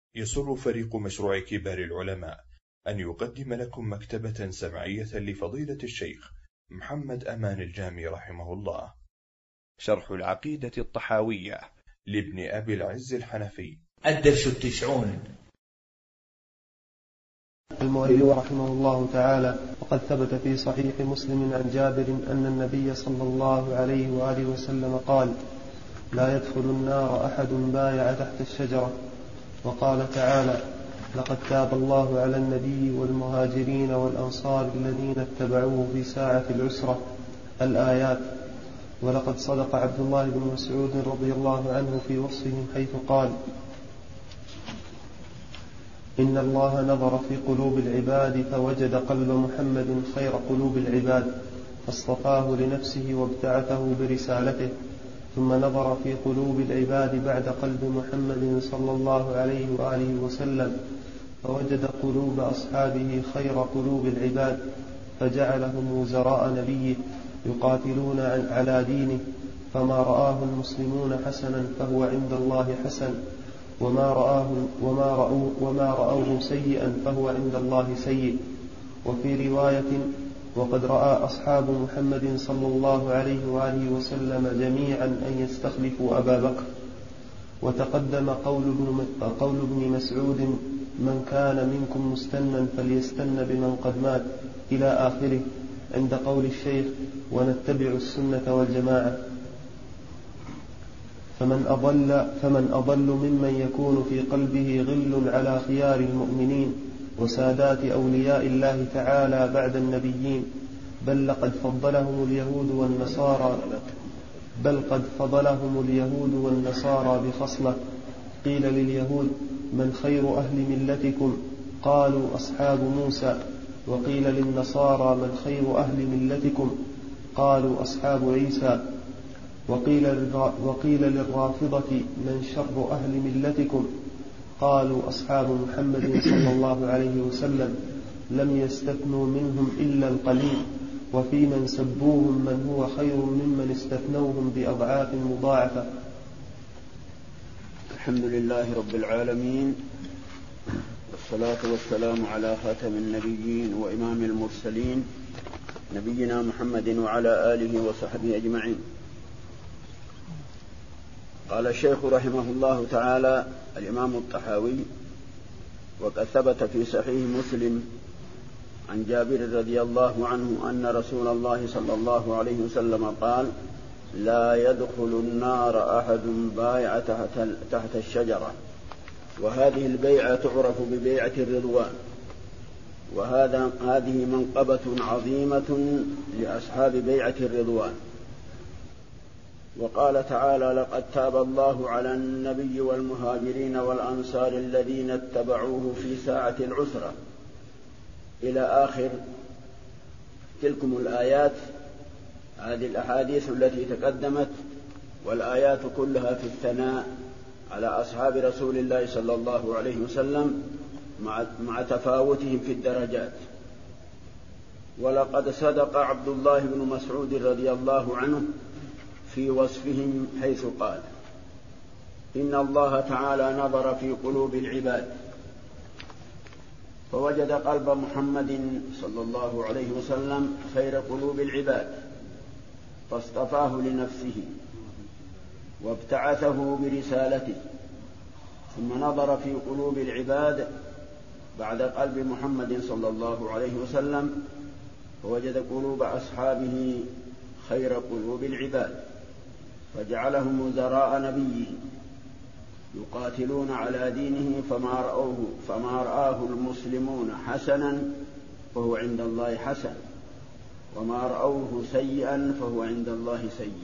يسر فريق مشروع كبار العلماء أن يقدم لكم مكتبة سمعية لفضيلة الشيخ محمد أمان الجامي رحمه الله، شرح العقيدة الطحاوية لابن أبي العز الحنفي. الدرس 90. المؤلف رحمه الله تعالى: وقد ثبت في صحيح مسلم عن جابر أن النبي صلى الله عليه وآله وسلم قال: لا يدخل النار أحد بايع تحت الشجرة. وقال تعالى: لقد تاب الله على النبي والمهاجرين والأنصار الذين اتبعوه في ساعة العسرة. الآيات. ولقد صدق عبد الله بن مسعود رضي الله عنه في وصفهم حيث قال: إن الله نظر في قلوب العباد فوجد قلب محمد خير قلوب العباد فاصطفاه لنفسه وابتعثه برسالته، ثم نظر في قلوب العباد بعد قلب محمد صلى الله عليه وآله وسلم فوجد قلوب أصحابه خير قلوب العباد فجعلهم وزراء نبيه يقاتلون على دينه، فما رآه المسلمون حسنا فهو عند الله حسن، وما رأوه سيئا فهو عند الله سيء. وفي رواية: وقد رأى أصحاب محمد صلى الله عليه وآله وسلم جميعا أن يستخلفوا أبا بكر. وتقدم قول ابن مسعود: من كان منكم مستنا فليستن بمن قد مات، إلى آخره، عند قول الشيخ: ونتبع السنة والجماعة. فمن أضل ممن يكون في قلبه غل على خيار المؤمنين وسادات أولياء الله تعالى بعد النبيين، بل قد فضلهم اليهود والنصارى بخصلة. قيل لليهود: من خير أهل ملتكم؟ قالوا: أصحاب موسى. وقيل للنصارى: من خير أهل ملتكم؟ قالوا: أصحاب عيسى. وقيل للرافضة: من شر أهل ملتكم؟ قالوا: أصحاب محمد صلى الله عليه وسلم. لم يستثنوا منهم إلا القليل، وفي من سبوهم من هو خير ممن استثنوهم بأضعاف مضاعفة. الحمد لله رب العالمين، والصلاة والسلام على خاتم النبيين وإمام المرسلين، نبينا محمد وعلى آله وصحبه أجمعين. قال الشيخ رحمه الله تعالى الإمام الطحاوي: وقد ثبت في صحيح مسلم عن جابر رضي الله عنه أن رسول الله صلى الله عليه وسلم قال: لا يدخل النار أحد بايع تحت الشجرة. وهذه البيعة تعرف ببيعة الرضوان، هذه منقبة عظيمة لأصحاب بيعة الرضوان. وقال تعالى: لقد تاب الله على النبي والمهاجرين والأنصار الذين اتبعوه في ساعة العسرة، إلى آخر تلكم الآيات. هذه الأحاديث التي تقدمت والآيات كلها في الثناء على أصحاب رسول الله صلى الله عليه وسلم مع تفاوتهم في الدرجات. ولقد صدق عبد الله بن مسعود رضي الله عنه في وصفهم حيث قال: إن الله تعالى نظر في قلوب العباد فوجد قلب محمد صلى الله عليه وسلم خير قلوب العباد فاصطفاه لنفسه وابتعثه برسالته، ثم نظر في قلوب العباد بعد قلب محمد صلى الله عليه وسلم فوجد قلوب أصحابه خير قلوب العباد فجعلهم وزراء نبيه يقاتلون على دينه، فما رآه المسلمون حسنا فهو عند الله حسن، وما رأوه سيئا فهو عند الله سيء.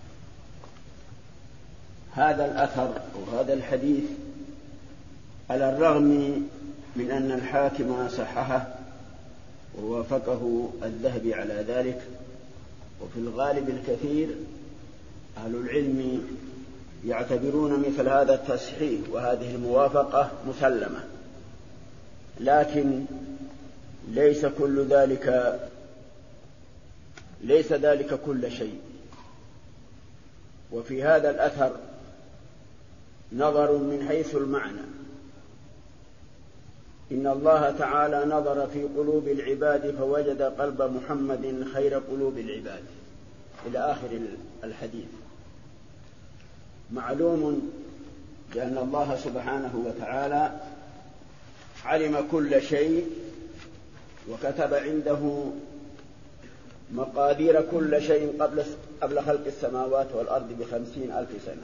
هذا الأثر وهذا الحديث على الرغم من أن الحاكم صححه ووافقه الذهبي على ذلك، وفي الغالب الكثير أهل العلم يعتبرون مثل هذا التصحيح وهذه الموافقة مسلمة، لكن ليس ذلك كل شيء. وفي هذا الأثر نظر من حيث المعنى، إن الله تعالى نظر في قلوب العباد فوجد قلب محمد خير قلوب العباد، إلى آخر الحديث. معلوم بأن الله سبحانه وتعالى علم كل شيء، وكتب عنده مقادير كل شيء قبل خلق السماوات والأرض ب50,000 سنة.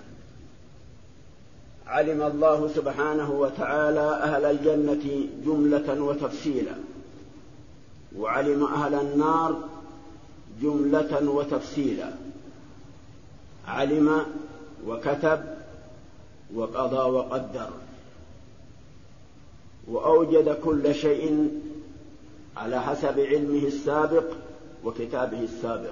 علم الله سبحانه وتعالى أهل الجنة جملة وتفصيلا، وعلم أهل النار جملة وتفصيلا. علم وكتب وقضى وقدر، وأوجد كل شيء على حسب علمه السابق وكتابه السابق.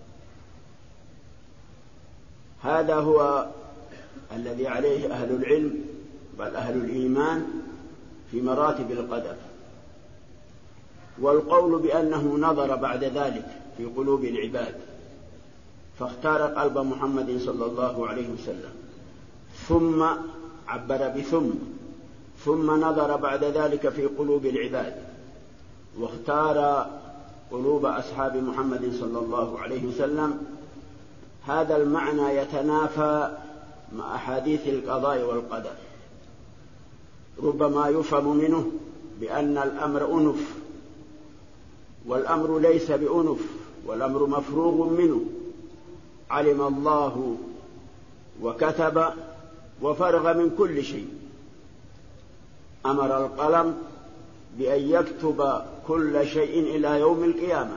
هذا هو الذي عليه أهل العلم بل أهل الإيمان في مراتب القدر. والقول بأنه نظر بعد ذلك في قلوب العباد فاختار قلب محمد صلى الله عليه وسلم، ثم عبر ثم نظر بعد ذلك في قلوب العباد واختار قلوب أصحاب محمد صلى الله عليه وسلم. هذا المعنى يتنافى مع أحاديث القضاء والقدر. ربما يفهم منه بأن الأمر أنف، والأمر ليس بأنف، والأمر مفروغ منه. علم الله وكتب وفرغ من كل شيء. أمر القلم بأن يكتب كل شيء إلى يوم القيامة.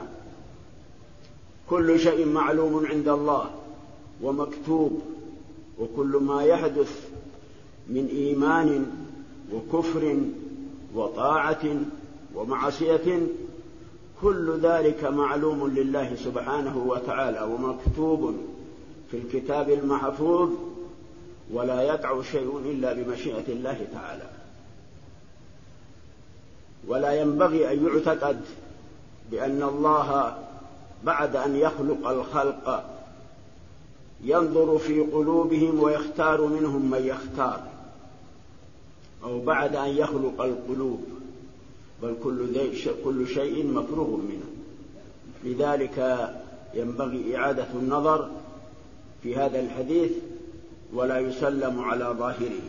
كل شيء معلوم عند الله ومكتوب، وكل ما يحدث من إيمان وكفر وطاعة ومعصية كل ذلك معلوم لله سبحانه وتعالى ومكتوب في الكتاب المحفوظ، ولا يقع شيء إلا بمشيئة الله تعالى. ولا ينبغي أن يعتقد بأن الله بعد أن يخلق الخلق ينظر في قلوبهم ويختار منهم من يختار، أو بعد أن يخلق القلوب، بل كل شيء مفروغ منه. لذلك ينبغي إعادة النظر في هذا الحديث ولا يسلم على ظاهره.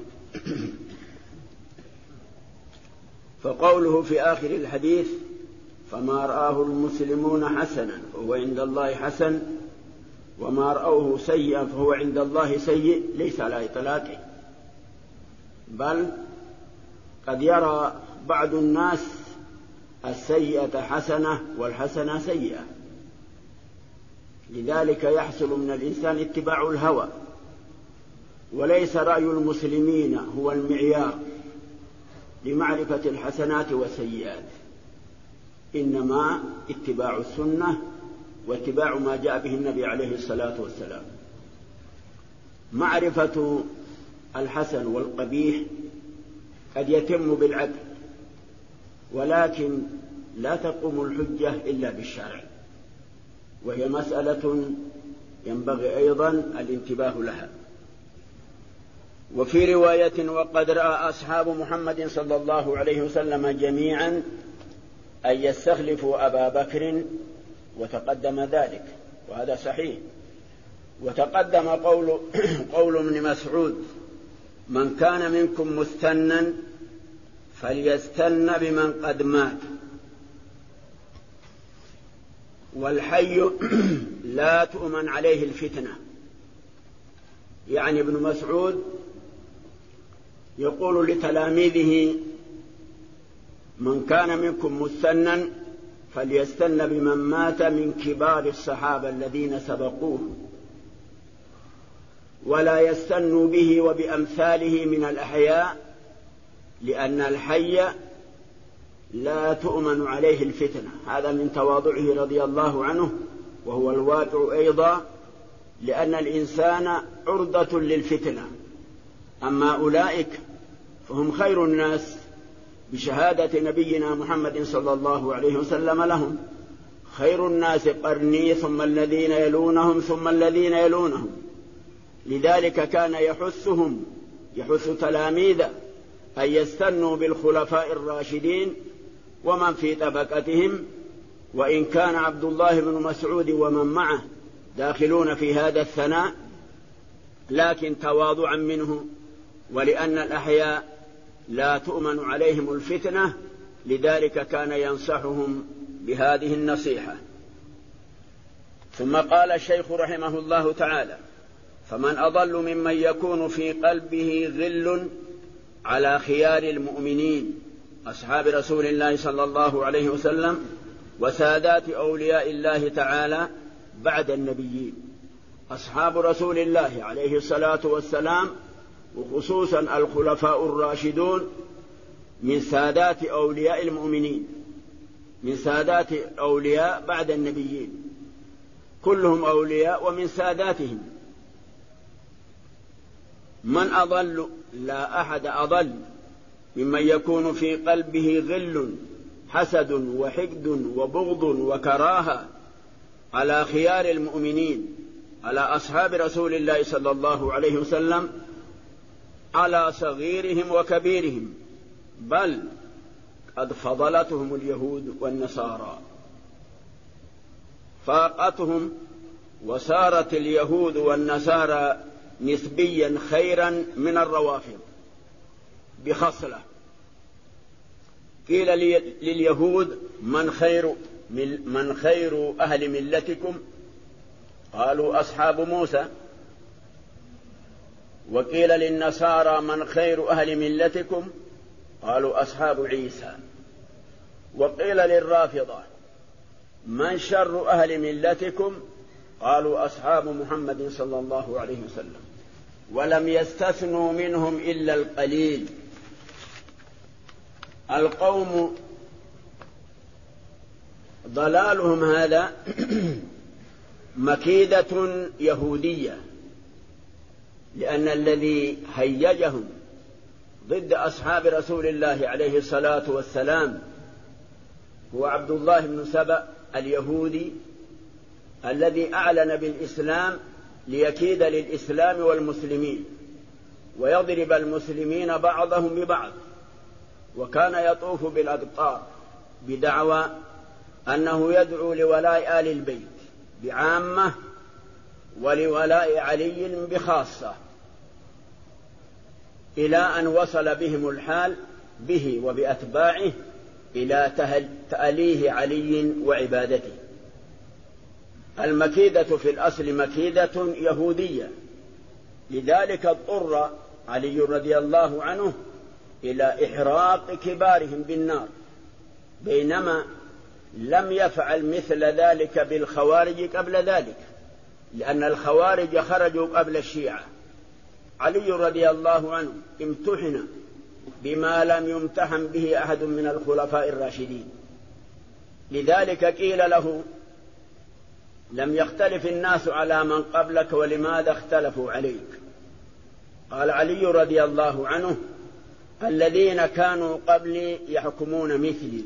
فقوله في آخر الحديث فما رآه المسلمون حسنا فهو عند الله حسن، وما رأوه سيئا فهو عند الله سيء، ليس على إطلاقه، بل قد يرى بعض الناس السيئة حسنة والحسنة سيئة. لذلك يحصل من الإنسان اتباع الهوى، وليس رأي المسلمين هو المعيار لمعرفة الحسنات والسيئات، إنما اتباع السنة واتباع ما جاء به النبي عليه الصلاة والسلام. معرفة الحسن والقبيح قد يتم بالعقل، ولكن لا تقوم الحجة إلا بالشرع، وهي مسألة ينبغي أيضا الانتباه لها. وفي رواية وقد رأى أصحاب محمد صلى الله عليه وسلم جميعا أن يستخلفوا أبا بكر، وتقدم ذلك، وهذا صحيح. وتقدم قول ابن مسعود من كان منكم مستنا فليستن بمن قد مات، والحي لا تؤمن عليه الفتنة. يعني ابن مسعود يقول لتلاميذه من كان منكم مستنا فليستن بمن مات من كبار الصحابة الذين سبقوه، ولا يستنوا به وبأمثاله من الأحياء، لأن الحي لا تؤمن عليه الفتنة. هذا من تواضعه رضي الله عنه، وهو الواقع أيضا، لأن الإنسان عرضة للفتنة. أما أولئك فهم خير الناس بشهادة نبينا محمد صلى الله عليه وسلم لهم: خير الناس قرني ثم الذين يلونهم ثم الذين يلونهم. لذلك كان يحث تلاميذه أن يستنوا بالخلفاء الراشدين ومن في طبقتهم، وإن كان عبد الله بن مسعود ومن معه داخلون في هذا الثناء، لكن تواضعا منه ولأن الأحياء لا تؤمن عليهم الفتنة، لذلك كان ينصحهم بهذه النصيحة. ثم قال الشيخ رحمه الله تعالى: فمن أضل ممن يكون في قلبه غل على خيار المؤمنين أصحاب رسول الله صلى الله عليه وسلم وسادات أولياء الله تعالى بعد النبيين. أصحاب رسول الله عليه الصلاة والسلام وخصوصا الخلفاء الراشدون من سادات أولياء المؤمنين، من سادات أولياء بعد النبيين، كلهم أولياء ومن ساداتهم. من أضل؟ لا أحد أضل ممن يكون في قلبه غل، حسد وحقد وبغض وكراهة على خيار المؤمنين، على أصحاب رسول الله صلى الله عليه وسلم، على صغيرهم وكبيرهم، بل قد فضلتهم اليهود والنصارى، فاقتهم، وصارت اليهود والنصارى نسبيا خيرا من الروافض بخصلة. قيل لليهود: من خير أهل ملتكم؟ قالوا: أصحاب موسى. وقيل للنصارى: من خير أهل ملتكم؟ قالوا: أصحاب عيسى. وقيل للرافضة: من شر أهل ملتكم؟ قالوا: أصحاب محمد صلى الله عليه وسلم. ولم يستثنوا منهم إلا القليل. القوم ضلالهم هذا مكيدة يهودية، لأن الذي هيجهم ضد أصحاب رسول الله عليه الصلاة والسلام هو عبد الله بن سبأ اليهودي، الذي أعلن بالإسلام ليكيد للإسلام والمسلمين ويضرب المسلمين بعضهم ببعض، وكان يطوف بالأقطار بدعوى أنه يدعو لولاء آل البيت بعامة ولولاء علي بخاصة، إلى أن وصل بهم الحال به وبأتباعه إلى تأليه علي وعبادته. المكيدة في الأصل مكيدة يهودية، لذلك اضطر علي رضي الله عنه إلى إحراق كبارهم بالنار، بينما لم يفعل مثل ذلك بالخوارج قبل ذلك، لأن الخوارج خرجوا قبل الشيعة. علي رضي الله عنه امتحن بما لم يمتحن به أحد من الخلفاء الراشدين، لذلك قيل له: لم يختلف الناس على من قبلك ولماذا اختلفوا عليك؟ قال علي رضي الله عنه: الذين كانوا قبلي يحكمون مثلي،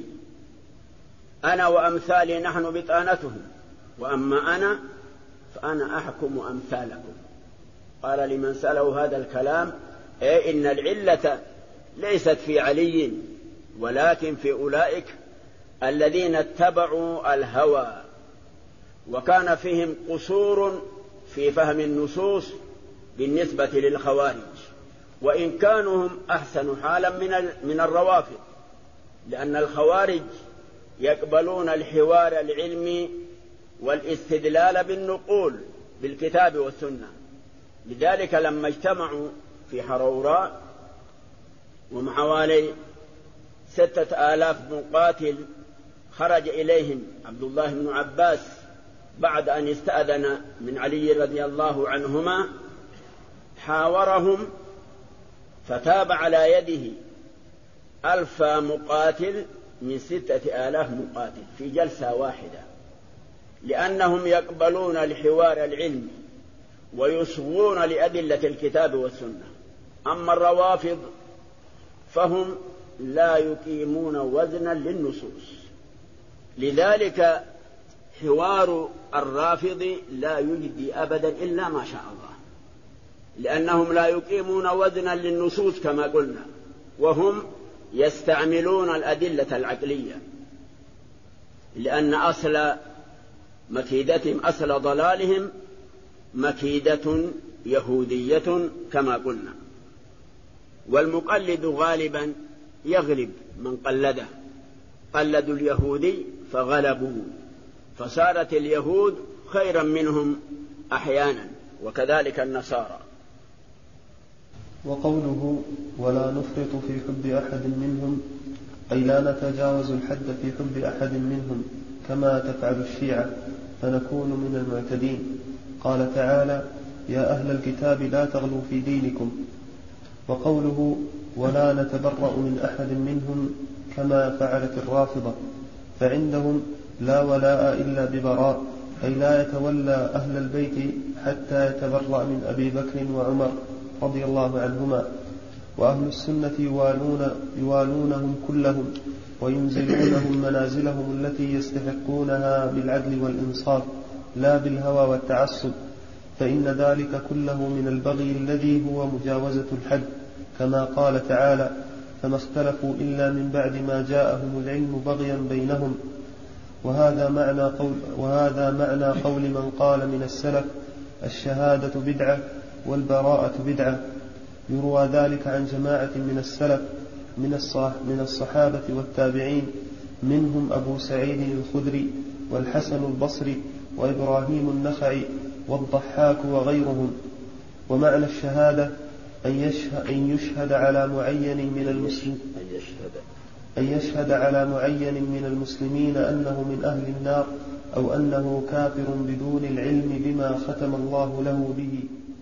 أنا وأمثالي نحن بطانتهم، وأما أنا فأنا أحكم أمثالكم. قال لمن سأله هذا الكلام: إن العلة ليست في علي ولكن في أولئك الذين اتبعوا الهوى، وكان فيهم قصور في فهم النصوص بالنسبة للخوارج، وإن كانوا هم أحسن حالا من الروافض، لأن الخوارج يقبلون الحوار العلمي والاستدلال بالنقول بالكتاب والسنة. لذلك لما اجتمعوا في حروراء ومع حوالي 6000 مقاتل، خرج إليهم عبد الله بن عباس بعد أن استأذن من علي رضي الله عنهما، حاورهم فتاب على يده 1000 مقاتل من 6000 مقاتل في جلسة واحدة، لأنهم يقبلون الحوار العلمي ويصغون لأدلة الكتاب والسنة. أما الروافض فهم لا يقيمون وزنا للنصوص، لذلك حوار الرافض لا يجدي أبدا إلا ما شاء الله، لأنهم لا يقيمون وزنا للنصوص كما قلنا، وهم يستعملون الأدلة العقلية، لأن أصل مكيدتهم، أصل ضلالهم مكيدة يهودية كما قلنا. والمقلد غالبا يغلب من قلده، قلدوا اليهودي فغلبوا، فصارت اليهود خيرا منهم أحيانا، وكذلك النصارى. وقوله ولا نفرط في حب أحد منهم، أي لا نتجاوز الحد في حب أحد منهم كما تفعل الشيعة فنكون من المعتدين. قال تعالى يا أهل الكتاب لا تغلوا في دينكم. وقوله ولا نتبرأ من أحد منهم كما فعلت الرافضة، فعندهم لا ولاء إلا ببراء، أي لا يتولى أهل البيت حتى يتبرأ من أبي بكر وعمر رضي الله عنهما. وأهل السنة يوالونهم كلهم وينزلونهم منازلهم التي يستحقونها بالعدل والإنصاف لا بالهوى والتعصب، فإن ذلك كله من البغي الذي هو مجاوزة الحد، كما قال تعالى فما اختلفوا إلا من بعد ما جاءهم العلم بغيا بينهم. وهذا معنى قول من قال من السلف الشهادة بدعة والبراءة بدعة. يروى ذلك عن جماعة من السلف من الصحابة والتابعين، منهم أبو سعيد الخدري والحسن البصري وإبراهيم النخعي والضحاك وغيرهم. ومعنى الشهادة أن يشهد على معين من المسلمين أنه من أهل النار، أو أنه كافر بدون العلم بما ختم الله له به.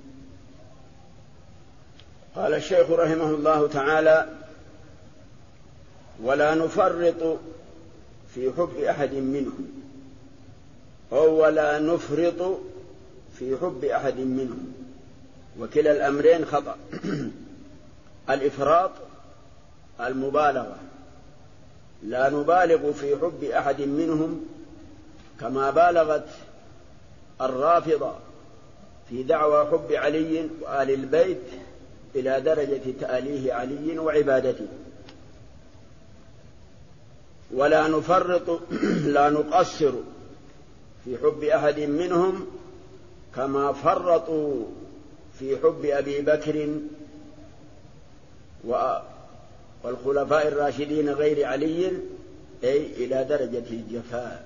قال الشيخ رحمه الله تعالى ولا نفرط في حب أحد منهم، أو ولا نفرط في حب أحد منهم، وكلا الأمرين خطأ. الإفراط المبالغة، لا نبالغ في حب أحد منهم كما بالغت الرافضة في دعوى حب علي وآل البيت إلى درجة تأليه علي وعبادته. ولا نفرط لا نقصر في حب أحد منهم كما فرطوا في حب أبي بكر والخلفاء الراشدين غير علي، أي إلى درجة الجفاء.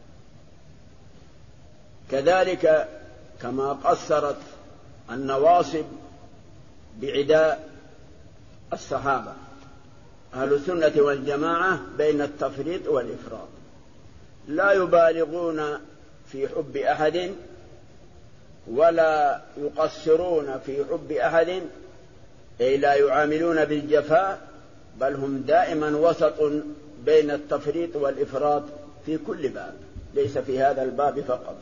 كذلك كما قصرت النواصب بعداء الصحابة. أهل السنة والجماعة بين التفريط والإفراط، لا يبالغون في حب أحد ولا يقصرون في حب أحد، أي لا يعاملون بالجفاء، بل هم دائما وسط بين التفريط والإفراط في كل باب، ليس في هذا الباب فقط.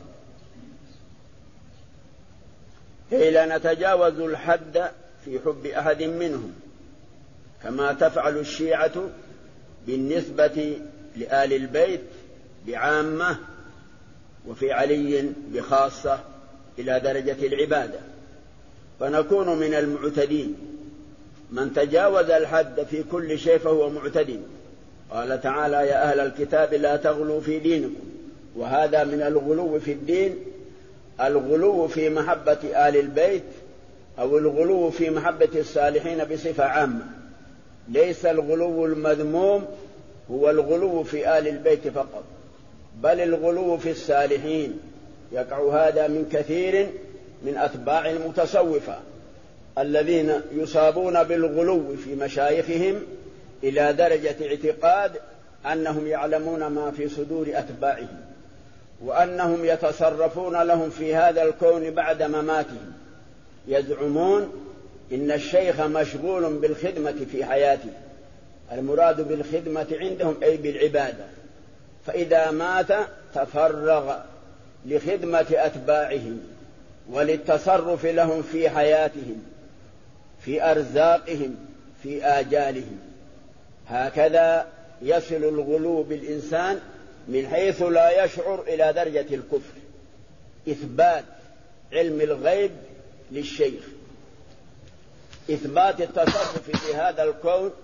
أي لا نتجاوز الحد في حب أحد منهم كما تفعل الشيعة بالنسبة لآل البيت بعامة وفي علي بخاصة إلى درجة العبادة، فنكون من المعتدين. من تجاوز الحد في كل شيء فهو معتد. قال تعالى يا أهل الكتاب لا تغلوا في دينكم، وهذا من الغلو في الدين، الغلو في محبة آل البيت أو الغلو في محبة الصالحين بصفة عامة. ليس الغلو المذموم هو الغلو في آل البيت فقط، بل الغلو في الصالحين. يقع هذا من كثير من أتباع المتصوفة الذين يصابون بالغلو في مشايخهم إلى درجة اعتقاد أنهم يعلمون ما في صدور أتباعهم، وأنهم يتصرفون لهم في هذا الكون بعد مماتهم. يزعمون إن الشيخ مشغول بالخدمة في حياته، المراد بالخدمة عندهم أي بالعبادة، فإذا مات تفرغ لخدمة أتباعهم وللتصرف لهم في حياتهم، في أرزاقهم، في آجالهم. هكذا يصل الغلو بالإنسان من حيث لا يشعر إلى درجة الكفر. إثبات علم الغيب للشيخ، إثبات التصرف في هذا الكون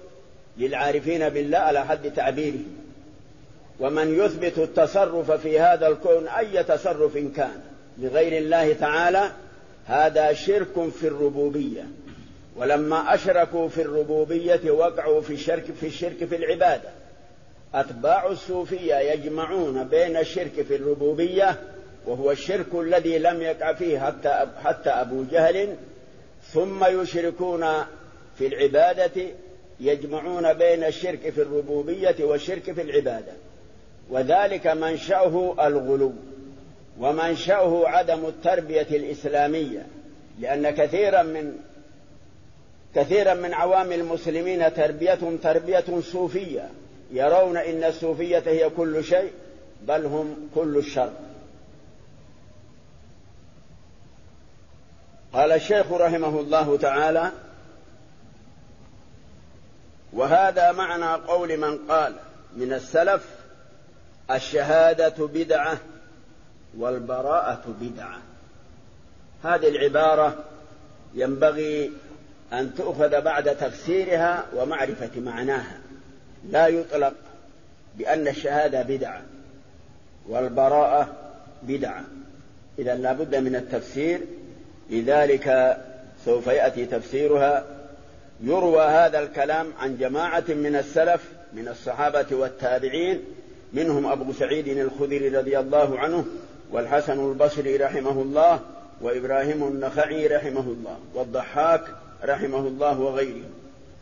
للعارفين بالله على حد تعبيره. ومن يثبت التصرف في هذا الكون أي تصرف كان لغير الله تعالى هذا شرك في الربوبية. ولما أشركوا في الربوبية وقعوا في الشرك في العبادة. أتباع الصوفية يجمعون بين الشرك في الربوبية وهو الشرك الذي لم يقع فيه حتى أبو جهل، ثم يشركون في العبادة يجمعون بين الشرك في الربوبية والشرك في العبادة. وذلك منشأه الغلو ومنشأه عدم التربية الإسلامية، لأن كثيرا من عوام المسلمين تربيتهم تربية صوفية، يرون إن الصوفية هي كل شيء بل هم كل الشر. قال الشيخ رحمه الله تعالى: وهذا معنى قول من قال من السلف: الشهادة بدعة والبراءة بدعة. هذه العبارة ينبغي أن تؤخذ بعد تفسيرها ومعرفة معناها. لا يطلق بأن الشهادة بدعة والبراءة بدعة، إذا لا بد من التفسير، لذلك سوف يأتي تفسيرها. يروى هذا الكلام عن جماعة من السلف من الصحابة والتابعين، منهم أبو سعيد الخدري رضي الله عنه، والحسن البصري رحمه الله، وإبراهيم النخعي رحمه الله، والضحاك رحمه الله، وغيرهم.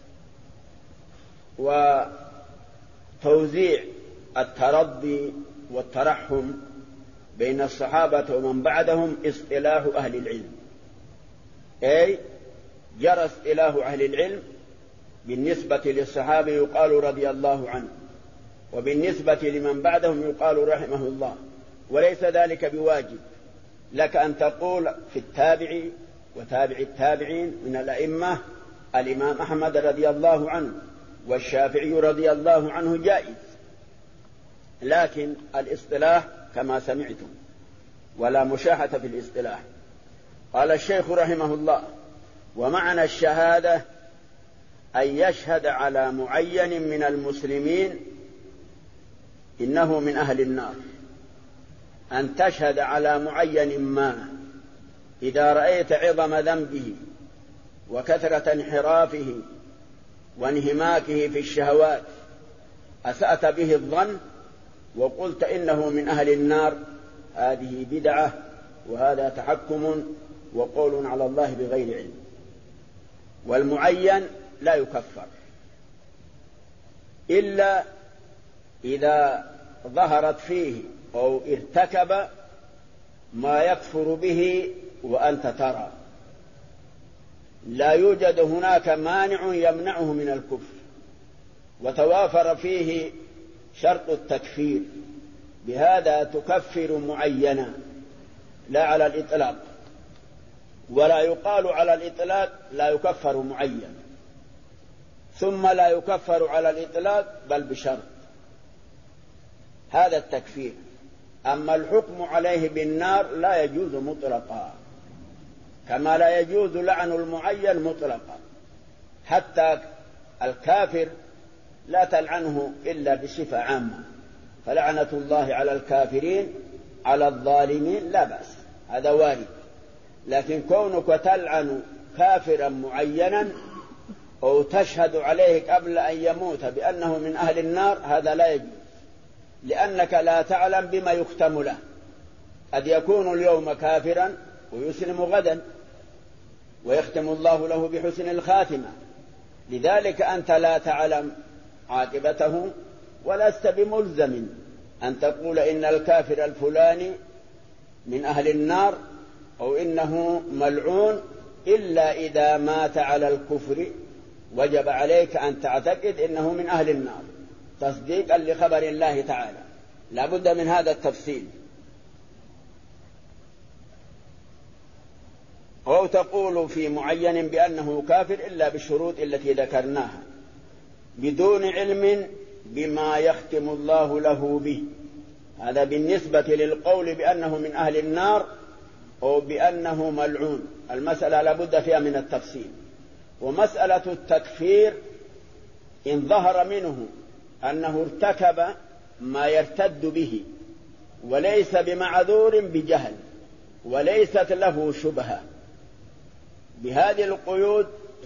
وتوزيع الترضي والترحم بين الصحابة ومن بعدهم اصطلاح أهل العلم، أي جرى اصطلاح أهل العلم. بالنسبة للصحابة يقال رضي الله عنه، وبالنسبة لمن بعدهم يقال رحمه الله. وليس ذلك بواجب لك أن تقول في التابع وتابع التابعين من الأئمة الإمام أحمد رضي الله عنه والشافعي رضي الله عنه جائز، لكن الاصطلاح كما سمعتم ولا مشاحة في الاصطلاح. قال الشيخ رحمه الله: ومعنى الشهادة أن يشهد على معين من المسلمين إنه من أهل النار. أن تشهد على معين ما إذا رأيت عظم ذنبه وكثرة انحرافه وانهماكه في الشهوات أسأت به الظن وقلت إنه من أهل النار، هذه بدعة، وهذا تحكم وقول على الله بغير علم. والمعين لا يكفر إلا إذا ظهرت فيه أو ارتكب ما يكفر به وأنت ترى. لا يوجد هناك مانع يمنعه من الكفر، وتوافر فيه شرط التكفير، بهذا تكفر معينا لا على الإطلاق. ولا يقال على الإطلاق لا يكفر معين، ثم لا يكفر على الإطلاق بل بشرط، هذا التكفير. أما الحكم عليه بالنار لا يجوز مطلقا، كما لا يجوز لعن المعين مطلقا. حتى الكافر لا تلعنه إلا بصفة عامة، فلعنة الله على الكافرين على الظالمين لا بأس، هذا وارد. لكن كونك تلعن كافرا معينا أو تشهد عليه قبل أن يموت بأنه من أهل النار هذا لا يجوز، لأنك لا تعلم بما يختم له. قد يكون اليوم كافرا ويسلم غدا ويختم الله له بحسن الخاتمة، لذلك أنت لا تعلم عاقبته، ولست بملزم أن تقول إن الكافر الفلاني من أهل النار أو إنه ملعون إلا إذا مات على الكفر، وجب عليك أن تعتقد إنه من أهل النار تصديقا لخبر الله تعالى. لا بد من هذا التفصيل. أو تقول في معين بأنه كافر إلا بالشروط التي ذكرناها بدون علم بما يختم الله له به. هذا بالنسبة للقول بأنه من أهل النار أو بأنه ملعون، المسألة لابد فيها من التفصيل. ومسألة التكفير إن ظهر منه أنه ارتكب ما يرتد به وليس بمعذور بجهل وليست له شبهة، بهذه القيود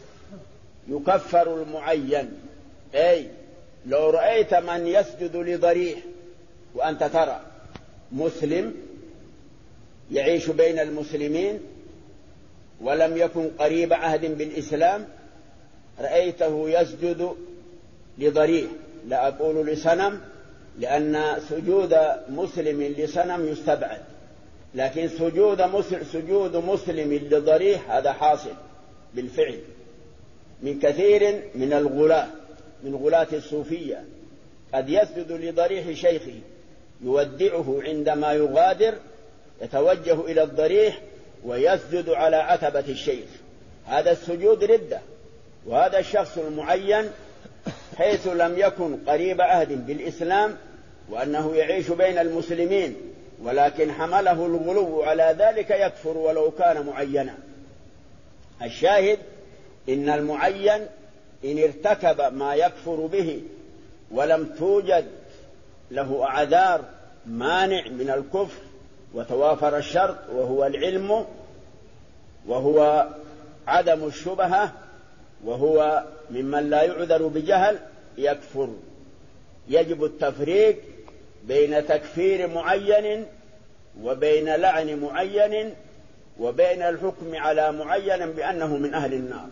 يكفر المعين. أي لو رأيت من يسجد لضريح وأنت ترى مسلم يعيش بين المسلمين ولم يكن قريب عهد بالإسلام، رأيته يسجد لضريح، لا أقول لصنم لأن سجود مسلم لصنم يستبعد، لكن سجود مسلم لضريح هذا حاصل بالفعل من كثير من الغلاة من غلاة الصوفية، قد يسجد لضريح شيخه يودعه عندما يغادر، يتوجه إلى الضريح ويسجد على عتبة الشيخ، هذا السجود ردة. وهذا الشخص المعين حيث لم يكن قريب عهد بالإسلام وأنه يعيش بين المسلمين ولكن حمله الغلو على ذلك يكفر ولو كان معينا. الشاهد إن المعين إن ارتكب ما يكفر به ولم توجد له أعذار مانع من الكفر وتوافر الشرط وهو العلم وهو عدم الشبهة وهو ممن لا يعذر بجهل يكفر. يجب التفريق بين تكفير معين وبين لعن معين وبين الحكم على معين بأنه من أهل النار.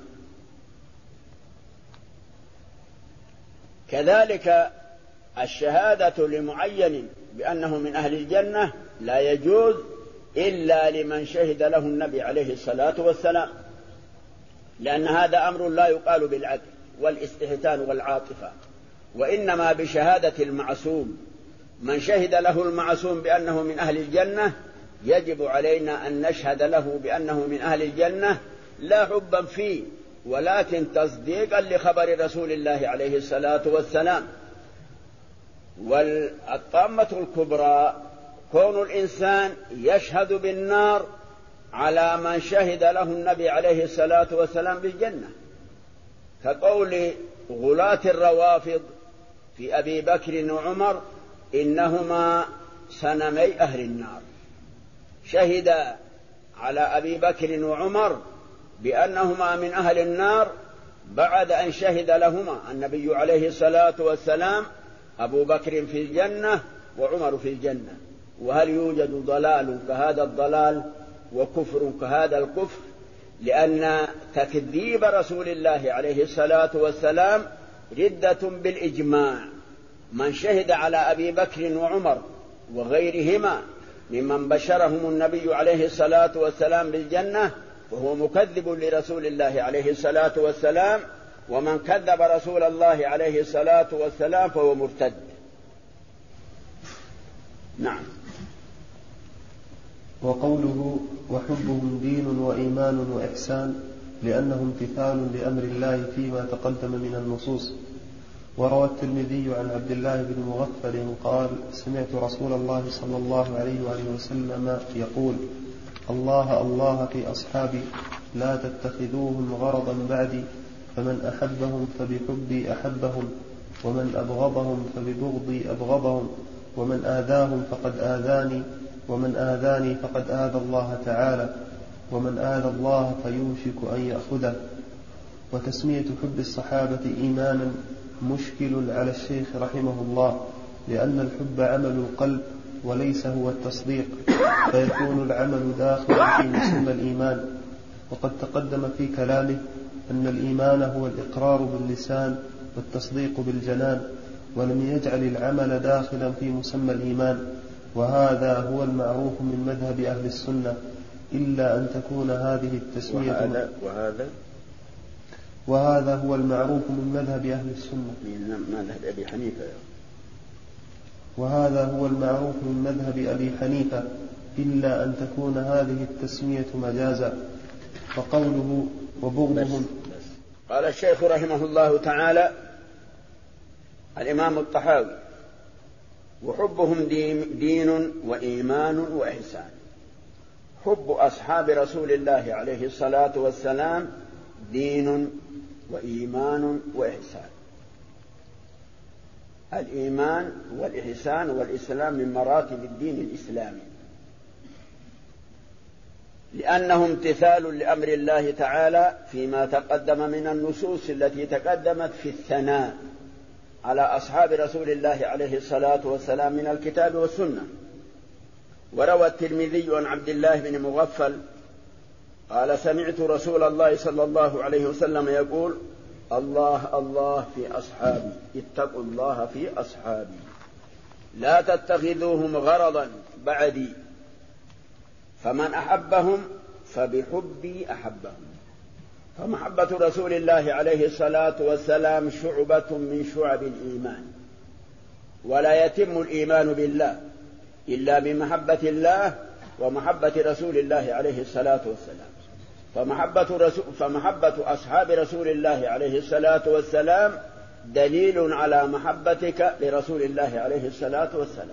كذلك الشهادة لمعين بأنه من أهل الجنة لا يجوز إلا لمن شهد له النبي عليه الصلاة والسلام، لأن هذا أمر لا يقال بالعدل والاستهتان والعاطفة، وإنما بشهادة المعصوم. من شهد له المعصوم بأنه من أهل الجنة يجب علينا أن نشهد له بأنه من أهل الجنة، لا حبا فيه ولكن تصديقا لخبر رسول الله عليه الصلاة والسلام. والطامة الكبرى كون الإنسان يشهد بالنار على من شهد له النبي عليه الصلاة والسلام بالجنة، كقول غلاة الروافض في أبي بكر وعمر إنهما سنمي أهل النار، شهد على أبي بكر وعمر بأنهما من أهل النار بعد أن شهد لهما النبي عليه الصلاة والسلام أبو بكر في الجنة وعمر في الجنة. وهل يوجد ضلال كهذا الضلال وكفر كهذا الكفر؟ لأن تكذيب رسول الله عليه الصلاة والسلام ردة بالإجماع. من شهد على أبي بكر وعمر وغيرهما ممن بشرهم النبي عليه الصلاة والسلام بالجنة وهو مكذب لرسول الله عليه الصلاة والسلام، ومن كذب رسول الله عليه الصلاة والسلام فهو مرتد. نعم. وقوله وحبهم دين وإيمان وإحسان لأنه امتثال لأمر الله فيما تقدم من النصوص. وروى الترمذي عن عبد الله بن مغفل قال سمعت رسول الله صلى الله عليه وآله وسلم يقول الله الله في أصحابي لا تتخذوهم غرضا بعدي، فمن أحبهم فبحبي أحبهم، ومن أبغضهم فببغضي أبغضهم، ومن آذاهم فقد آذاني، ومن آذاني فقد آذى الله تعالى، ومن آذى الله فيوشك أن يأخذه. وتسمية حب الصحابة إيمانا مشكل على الشيخ رحمه الله، لأن الحب عمل القلب وليس هو التصديق، فيكون العمل داخلا في مسمى الإيمان. وقد تقدم في كلامه أن الإيمان هو الإقرار باللسان والتصديق بالجنان، ولم يجعل العمل داخلا في مسمى الإيمان. وهذا هو المعروف من مذهب أهل السنة، إلا أن تكون هذه التسمية وهذا هو المعروف من مذهب أهل السنة، مذهب أبي حنيفة. وهذا هو المعروف من مذهب أبي حنيفة، إلا أن تكون هذه التسمية مجازا. فقوله وبغضهم. قال الشيخ رحمه الله تعالى الإمام الطحاوي وحبهم دين وإيمان وإحسان. حب أصحاب رسول الله عليه الصلاة والسلام دين وإيمان وإحسان. الإيمان والإحسان والإسلام من مراتب الدين الإسلامي، لأنه امتثال لأمر الله تعالى فيما تقدم من النصوص التي تقدمت في الثناء على أصحاب رسول الله عليه الصلاة والسلام من الكتاب والسنة. وروى الترمذي عن عبد الله بن مغفل قال: سمعت رسول الله صلى الله عليه وسلم يقول: الله الله في أصحابي، اتقوا الله في أصحابي، لا تتخذوهم غرضا بعدي، فمن أحبهم فبحبي أحبهم. فمحبة رسول الله عليه الصلاة والسلام شعبة من شعب الإيمان، ولا يتم الإيمان بالله إلا بمحبة الله ومحبة رسول الله عليه الصلاة والسلام. فمحبة أصحاب رسول الله عليه الصلاة والسلام دليل على محبتك لرسول الله عليه الصلاة والسلام.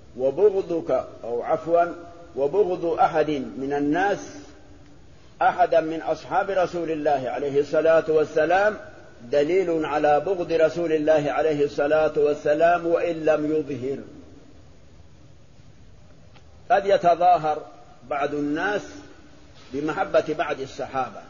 وبغض أحد من الناس أحدا من أصحاب رسول الله عليه الصلاة والسلام دليل على بغض رسول الله عليه الصلاة والسلام وإن لم يظهر. قد يتظاهر بعض الناس بمحبة بعض الصحابة،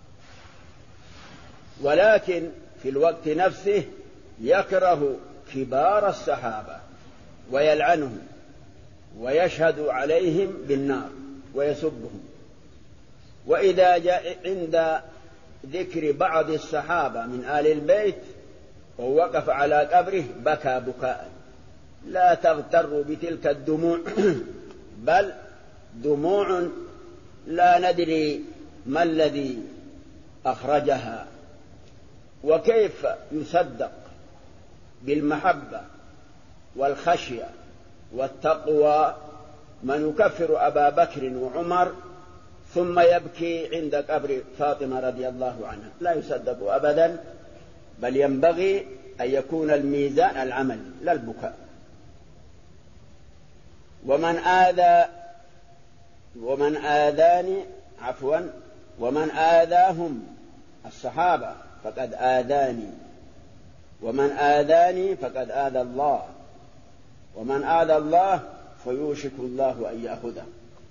ولكن في الوقت نفسه يكره كبار الصحابة ويلعنهم ويشهد عليهم بالنار ويسبهم. وإذا جاء عند ذكر بعض الصحابة من آل البيت ووقف على قبره بكى بكاء. لا تغتروا بتلك الدموع بل دموع لا ندري ما الذي أخرجها. وكيف يصدق بالمحبة والخشية والتقوى من يكفر أبا بكر وعمر ثم يبكي عند قبر فاطمة رضي الله عنها؟ لا يصدق أبدا، بل ينبغي أن يكون الميزان العمل لا البكاء. ومن آذاهم الصحابة فقد آذاني، ومن آذاني فقد آذى الله، ومن آذى الله فيوشك الله أن يأخذه.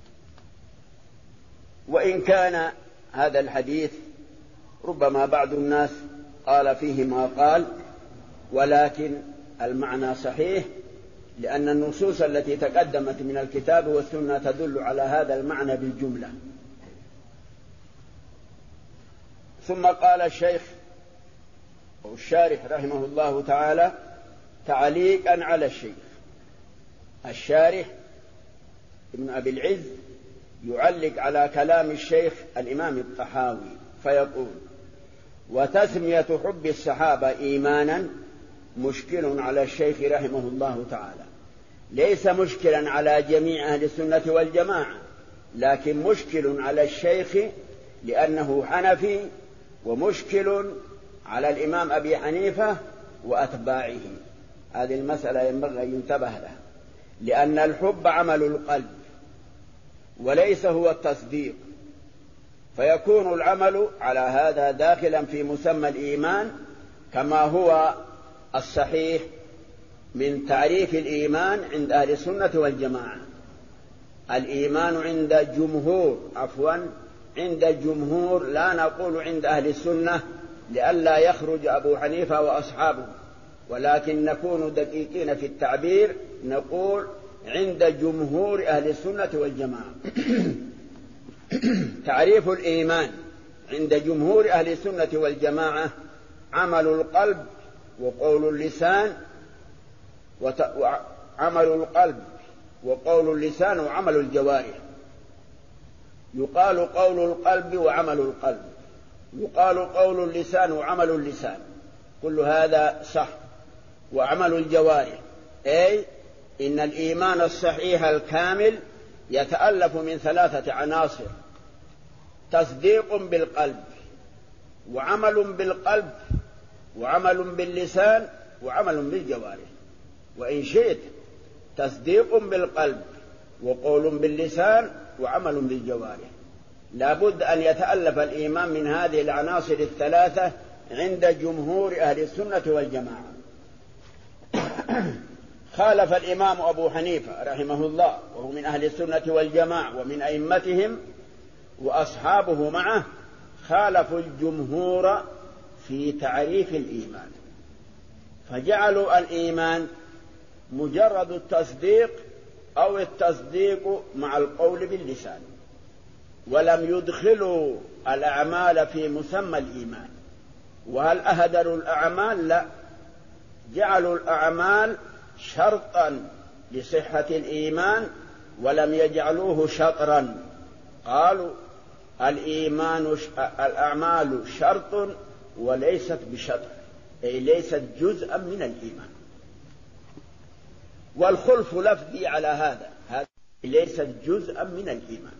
وإن كان هذا الحديث ربما بعض الناس قال فيه ما قال، ولكن المعنى صحيح، لأن النصوص التي تقدمت من الكتاب والسنة تدل على هذا المعنى بالجملة. ثم قال الشيخ أو الشارح رحمه الله تعالى تعليقا على الشيخ، الشارح ابن أبي العز يعلق على كلام الشيخ الإمام الطحاوي فيقول: وتسمية حب الصحابة إيمانا مشكل على الشيخ رحمه الله تعالى، ليس مشكلا على جميع أهل السنة والجماعة، لكن مشكل على الشيخ لأنه حنفي، ومشكل على الإمام أبي حنيفة وأتباعه. هذه المسألة ينبغي أن ينتبه لها، لأن الحب عمل القلب وليس هو التصديق، فيكون العمل على هذا داخلا في مسمى الإيمان، كما هو الصحيح من تعريف الإيمان عند أهل السنة والجماعة. الإيمان عند الجمهور، لا نقول عند أهل السنة لئلا يخرج أبو حنيفة وأصحابه، ولكن نكون دقيقين في التعبير، نقول عند جمهور أهل السنة والجماعة. تعريف الإيمان عند جمهور أهل السنة والجماعة عمل القلب وقول اللسان، عمل القلب وقول اللسان وعمل الجوارح. يقال قول القلب وعمل القلب، يقال قول اللسان وعمل اللسان، كل هذا صح. وعمل الجوارح، أي إن الإيمان الصحيح الكامل يتألف من 3 عناصر: تصديق بالقلب، وعمل بالقلب، وعمل باللسان، وعمل بالجوارح. وإن شئت تصديق بالقلب وقول باللسان وعمل بالجوارح. لا بد أن يتألف الإيمان من هذه العناصر 3 عند جمهور أهل السنة والجماعة. خالف الإمام أبو حنيفة رحمه الله، وهو من أهل السنة والجماعة ومن أئمتهم، وأصحابه معه خالفوا الجمهور في تعريف الإيمان، فجعلوا الإيمان مجرد التصديق أو التصديق مع القول باللسان، ولم يدخلوا الأعمال في مسمى الإيمان. وهل أهدروا الأعمال؟ لا، جعلوا الأعمال شرطا لصحة الإيمان ولم يجعلوه شطرا. قالوا الأعمال شرط وليست بشطر، أي ليست جزءا من الإيمان. والخلف لفظي على هذا ليست جزءا من الإيمان.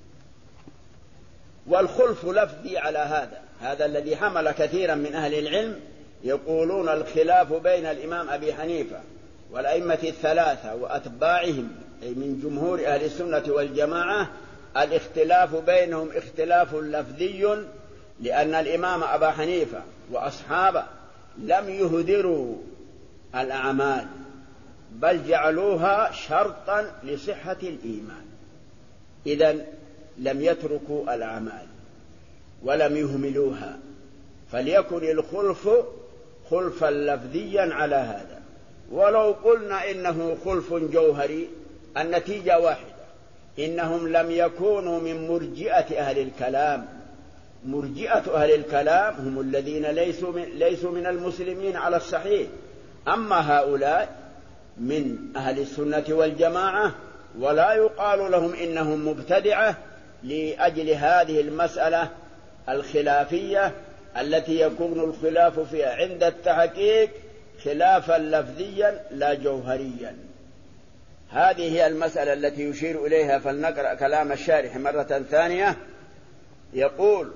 والخلف لفظي على هذا الذي حمل كثيرا من أهل العلم يقولون الخلاف بين الإمام أبي حنيفة والأئمة الثلاثة وأتباعهم، أي من جمهور أهل السنة والجماعة، الاختلاف بينهم اختلاف لفظي، لأن الإمام أبا حنيفة وأصحابه لم يهدروا الأعمال، بل جعلوها شرطا لصحة الإيمان. إذن لم يتركوا الأعمال ولم يهملوها، فليكن الخلف خلفا لفظيا على هذا. ولو قلنا إنه خلف جوهري النتيجة واحدة، إنهم لم يكونوا من مرجئة أهل الكلام. مرجئة أهل الكلام هم الذين ليسوا من المسلمين على الصحيح، أما هؤلاء من أهل السنة والجماعة، ولا يقال لهم إنهم مبتدعة لأجل هذه المسألة الخلافية التي يكون الخلاف فيها عند التحقيق خلافا لفظيا لا جوهريا. هذه هي المسألة التي يشير إليها. فلنقرأ كلام الشارح مرة ثانية. يقول: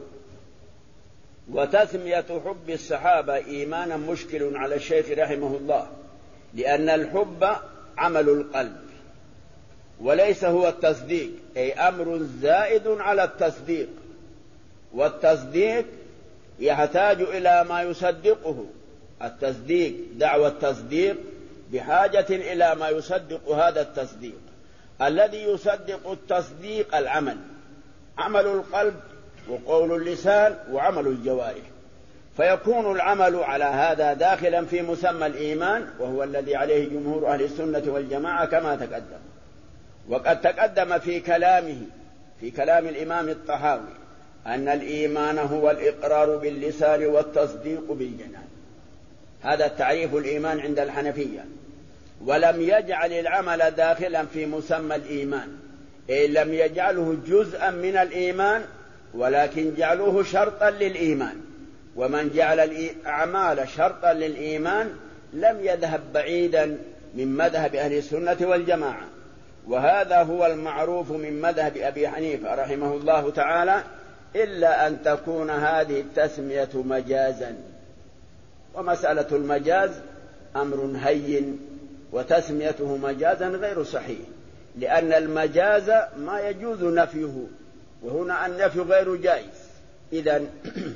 وتسمية حب الصحابة إيمانا مشكل على الشيخ رحمه الله، لأن الحب عمل القلب وليس هو التصديق، أي أمر زائد على التصديق، والتصديق يحتاج إلى ما يصدقه. التصديق دعوى التصديق بحاجة إلى ما يصدق هذا التصديق. الذي يصدق التصديق العمل، عمل القلب وقول اللسان وعمل الجوارح، فيكون العمل على هذا داخلا في مسمى الإيمان، وهو الذي عليه جمهور أهل السنة والجماعة كما تقدم. وقد تقدم في كلام الإمام الطحاوي أن الإيمان هو الإقرار باللسان والتصديق بالجنان. هذا تعريف الإيمان عند الحنفية. ولم يجعل العمل داخلا في مسمى الإيمان، أي لم يجعله جزءا من الإيمان، ولكن جعلوه شرطا للإيمان. ومن جعل الأعمال شرطا للإيمان لم يذهب بعيدا من مذهب أهل السنة والجماعة. وهذا هو المعروف من مذهب أبي حنيفة رحمه الله تعالى، إلا أن تكون هذه التسمية مجازا، ومسألة المجاز أمر هين، وتسميته مجازا غير صحيح، لأن المجاز ما يجوز نفيه، وهنا النفي غير جائز. إذن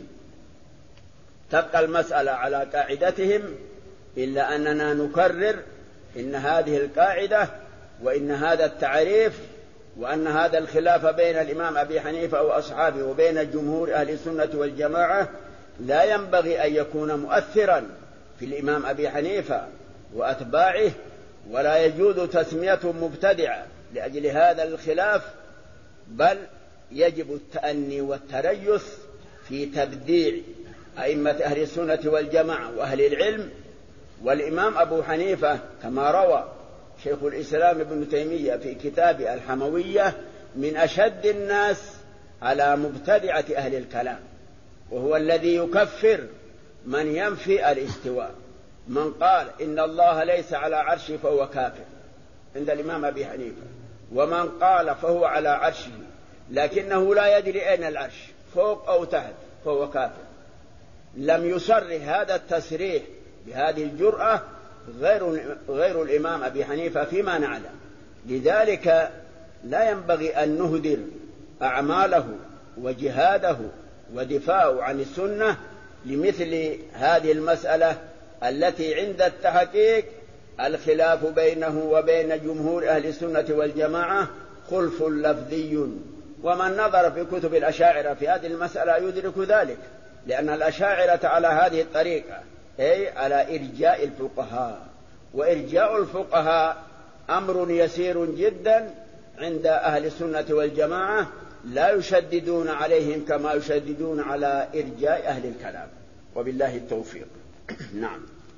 تبقى المسألة على قاعدتهم، إلا أننا نكرر إن هذه القاعدة وإن هذا التعريف وأن هذا الخلاف بين الإمام أبي حنيفة وأصحابه وبين جمهور أهل السنة والجماعة لا ينبغي أن يكون مؤثرا في الإمام أبي حنيفة وأتباعه، ولا يجوز تسمية مبتدعة لأجل هذا الخلاف، بل يجب التأني والتريث في تبديع أئمة أهل السنة والجماعة وأهل العلم. والإمام أبو حنيفة كما روى شيخ الإسلام ابن تيمية في كتاب الحموية من أشد الناس على مبتدعة أهل الكلام، وهو الذي يكفر من ينفي الاستواء. من قال إن الله ليس على عرشه فهو كافر عند الإمام أبي حنيفة، ومن قال فهو على عرشه لكنه لا يدري أين العرش فوق أو تحت فهو كافر. لم يصرح هذا التصريح بهذه الجرأة غير الإمام أبي حنيفة فيما نعلم. لذلك لا ينبغي أن نهدر أعماله وجهاده ودفاعه عن السنة لمثل هذه المسألة التي عند التحقيق الخلاف بينه وبين جمهور أهل السنة والجماعة خلف لفظي، ومن نظر في كتب الأشاعرة في هذه المسألة يدرك ذلك، لأن الأشاعرة على هذه الطريقة، أي على إرجاء الفقهاء، وإرجاء الفقهاء أمر يسير جدا عند أهل السنة والجماعة، لا يشددون عليهم كما يشددون على إرجاء أهل الكلام، وبالله التوفيق. نعم.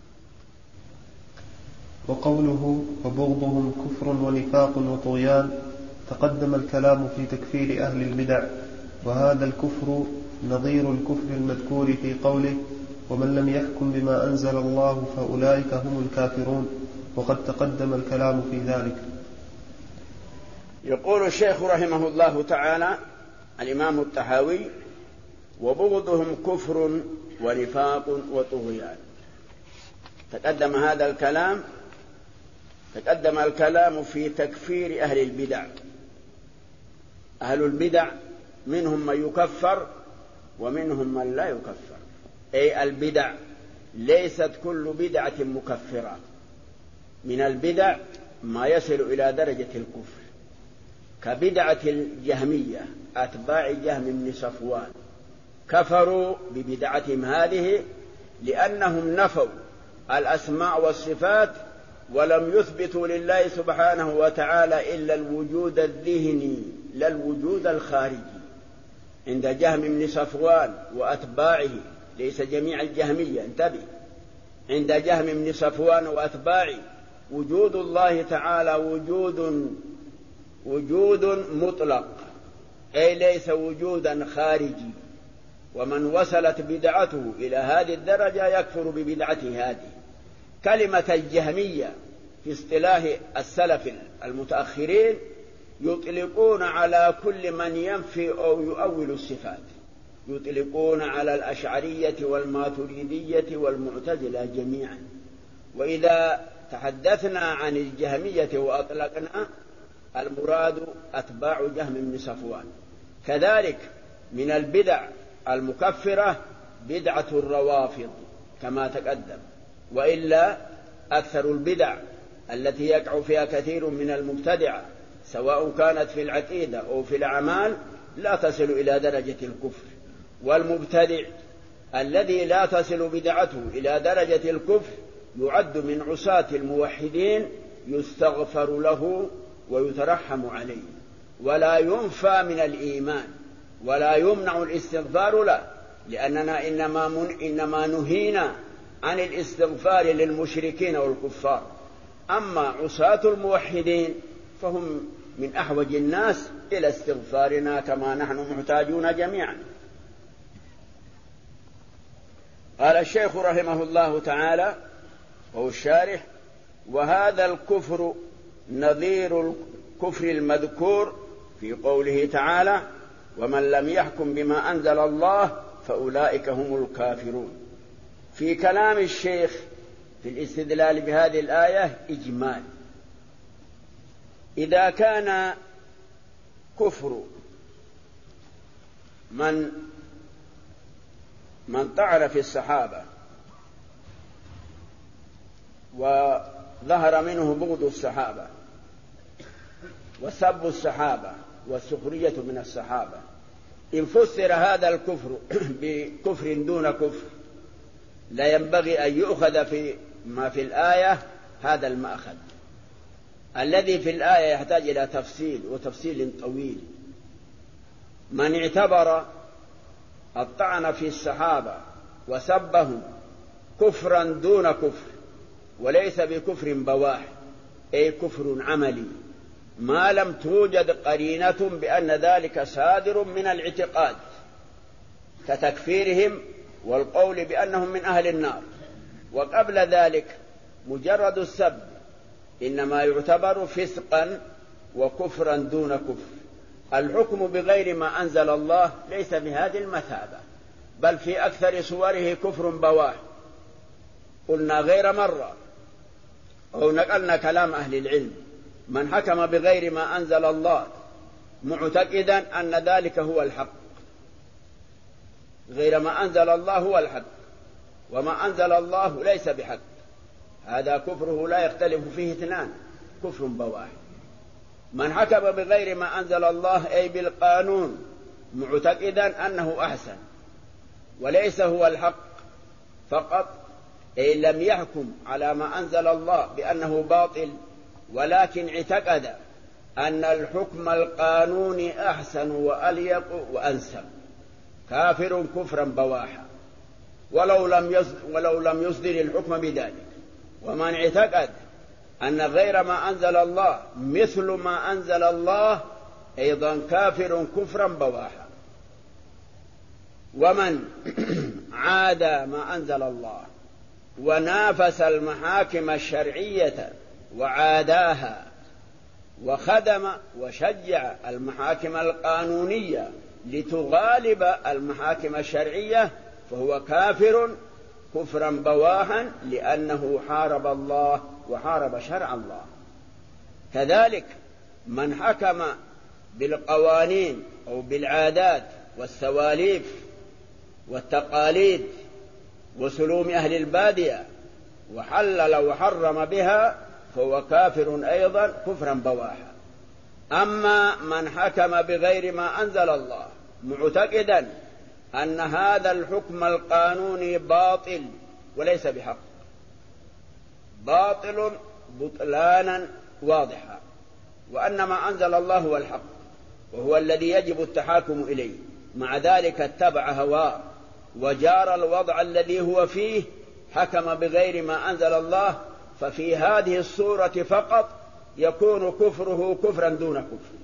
وقوله وبغضهم كفر ونفاق وطغيان، تقدم الكلام في تكفير أهل البدع، وهذا الكفر نظير الكفر المذكور في قوله ومن لم يحكم بما أنزل الله فأولئك هم الكافرون، وقد تقدم الكلام في ذلك. يقول الشيخ رحمه الله تعالى الإمام الطحاوي وبغضهم كفر ونفاق وطغيان. تقدم الكلام في تكفير أهل البدع. أهل البدع منهم من يكفر ومنهم من لا يكفر، أي البدع ليست كل بدعة مكفرة، من البدع ما يصل إلى درجة الكفر، كبدعة الجهمية أتباع جهم بن صفوان، كفروا ببدعتهم هذه لأنهم نفوا الأسماء والصفات ولم يثبتوا لله سبحانه وتعالى إلا الوجود الذهني لا الوجود الخارجي. عند جهم بن صفوان وأتباعه، ليس جميع الجهمية، انتبه، عند جهم بن صفوان وأتباعه وجود الله تعالى وجود مطلق، أي ليس وجودا خارجي، ومن وصلت بدعته إلى هذه الدرجة يكفر ببدعته هذه. كلمة الجهمية في اصطلاح السلف المتأخرين يطلقون على كل من ينفي أو يؤول الصفات، يطلقون على الأشعرية والماتريدية والمعتزلة جميعا. وإذا تحدثنا عن الجهمية وأطلقنا المراد أتباع جهم بن صفوان. كذلك من البدع المكفرة بدعة الروافض كما تقدم، وإلا أكثر البدع التي يقع فيها كثير من المبتدعة سواء كانت في العقيدة أو في الأعمال لا تصل إلى درجة الكفر، والمبتدع الذي لا تصل بدعته إلى درجة الكفر يعد من عصاة الموحدين، يستغفر له ويترحم عليه، ولا ينفى من الإيمان ولا يمنع الاستغفار له، لأننا إنما نهينا عن الاستغفار للمشركين والكفار. أما عصاة الموحدين فهم من أحوج الناس إلى استغفارنا كما نحن محتاجون جميعا. قال الشيخ رحمه الله تعالى وهو الشارح: وهذا الكفر نظير الكفر المذكور في قوله تعالى ومن لم يحكم بما أنزل الله فأولئك هم الكافرون. في كلام الشيخ في الاستدلال بهذه الآية إجمال. إذا كان كفر من طعن في الصحابة وظهر منه بغض الصحابة وسب الصحابة والسخرية من الصحابة، إن فسر هذا الكفر بكفر دون كفر لا ينبغي أن يؤخذ في ما في الآية هذا المأخذ. الذي في الآية يحتاج إلى تفصيل وتفصيل طويل. من اعتبر الطعن في الصحابة وسبهم كفرا دون كفر وليس بكفر بواح، أي كفر عملي، ما لم توجد قرينة بأن ذلك صادر من الاعتقاد كتكفيرهم والقول بأنهم من أهل النار، وقبل ذلك مجرد السب إنما يعتبر فسقا وكفرا دون كفر. الحكم بغير ما أنزل الله ليس بهذه المثابة، بل في أكثر صوره كفر بواح. قلنا غير مرة أو نقلنا كلام أهل العلم: من حكم بغير ما أنزل الله معتقدا أن ذلك هو الحق، غير ما أنزل الله هو الحق، وما أنزل الله ليس بحق، هذا كفره لا يختلف فيه اثنان، كفر بواح. من حكم بغير ما أنزل الله أي بالقانون معتقدا أنه أحسن وليس هو الحق فقط، أي لم يحكم على ما أنزل الله بأنه باطل، ولكن اعتقد أن الحكم القانوني أحسن وأليق وأنسب، كافر كفرا بواحا ولو لم يصدر الحكم بذلك. ومن اعتقد أن غير ما أنزل الله مثل ما أنزل الله أيضا كافر كفرا بواحا. ومن عاد ما أنزل الله ونافس المحاكم الشرعية وعاداها وخدم وشجع المحاكم القانونية لتغالب المحاكم الشرعية فهو كافر كفرا بواحا، لأنه حارب الله وحارب شرع الله. كذلك من حكم بالقوانين أو بالعادات والسواليف والتقاليد وسلوم أهل البادية وحلل وحرم بها فهو كافر أيضا كفرا بواحا. أما من حكم بغير ما أنزل الله معتقدا أن هذا الحكم القانوني باطل وليس بحق، باطل بطلانا واضحا، وأن ما أنزل الله هو الحق وهو الذي يجب التحاكم إليه، مع ذلك اتبع هواه وجار الوضع الذي هو فيه، حكم بغير ما أنزل الله، ففي هذه الصورة فقط يكون كفره كفرا دون كفر.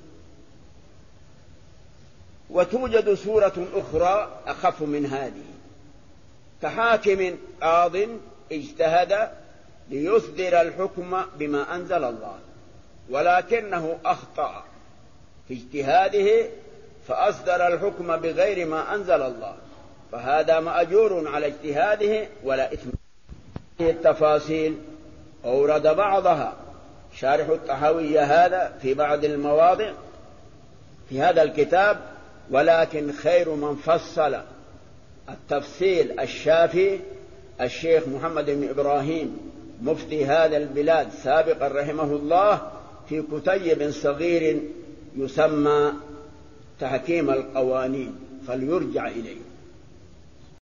وتوجد صورة أخرى أخف من هذه، كحاكم قاض اجتهد ليصدر الحكم بما أنزل الله ولكنه أخطأ في اجتهاده فأصدر الحكم بغير ما أنزل الله، فهذا مأجور على اجتهاده ولا إثم. هذه التفاصيل أورد بعضها شارح الطحاوية هذا في بعض المواضع في هذا الكتاب، ولكن خير من فصل التفصيل الشافي الشيخ محمد بن إبراهيم مفتي هذا البلاد سابقا رحمه الله في كتيب صغير يسمى تحكيم القوانين، فليرجع إليه.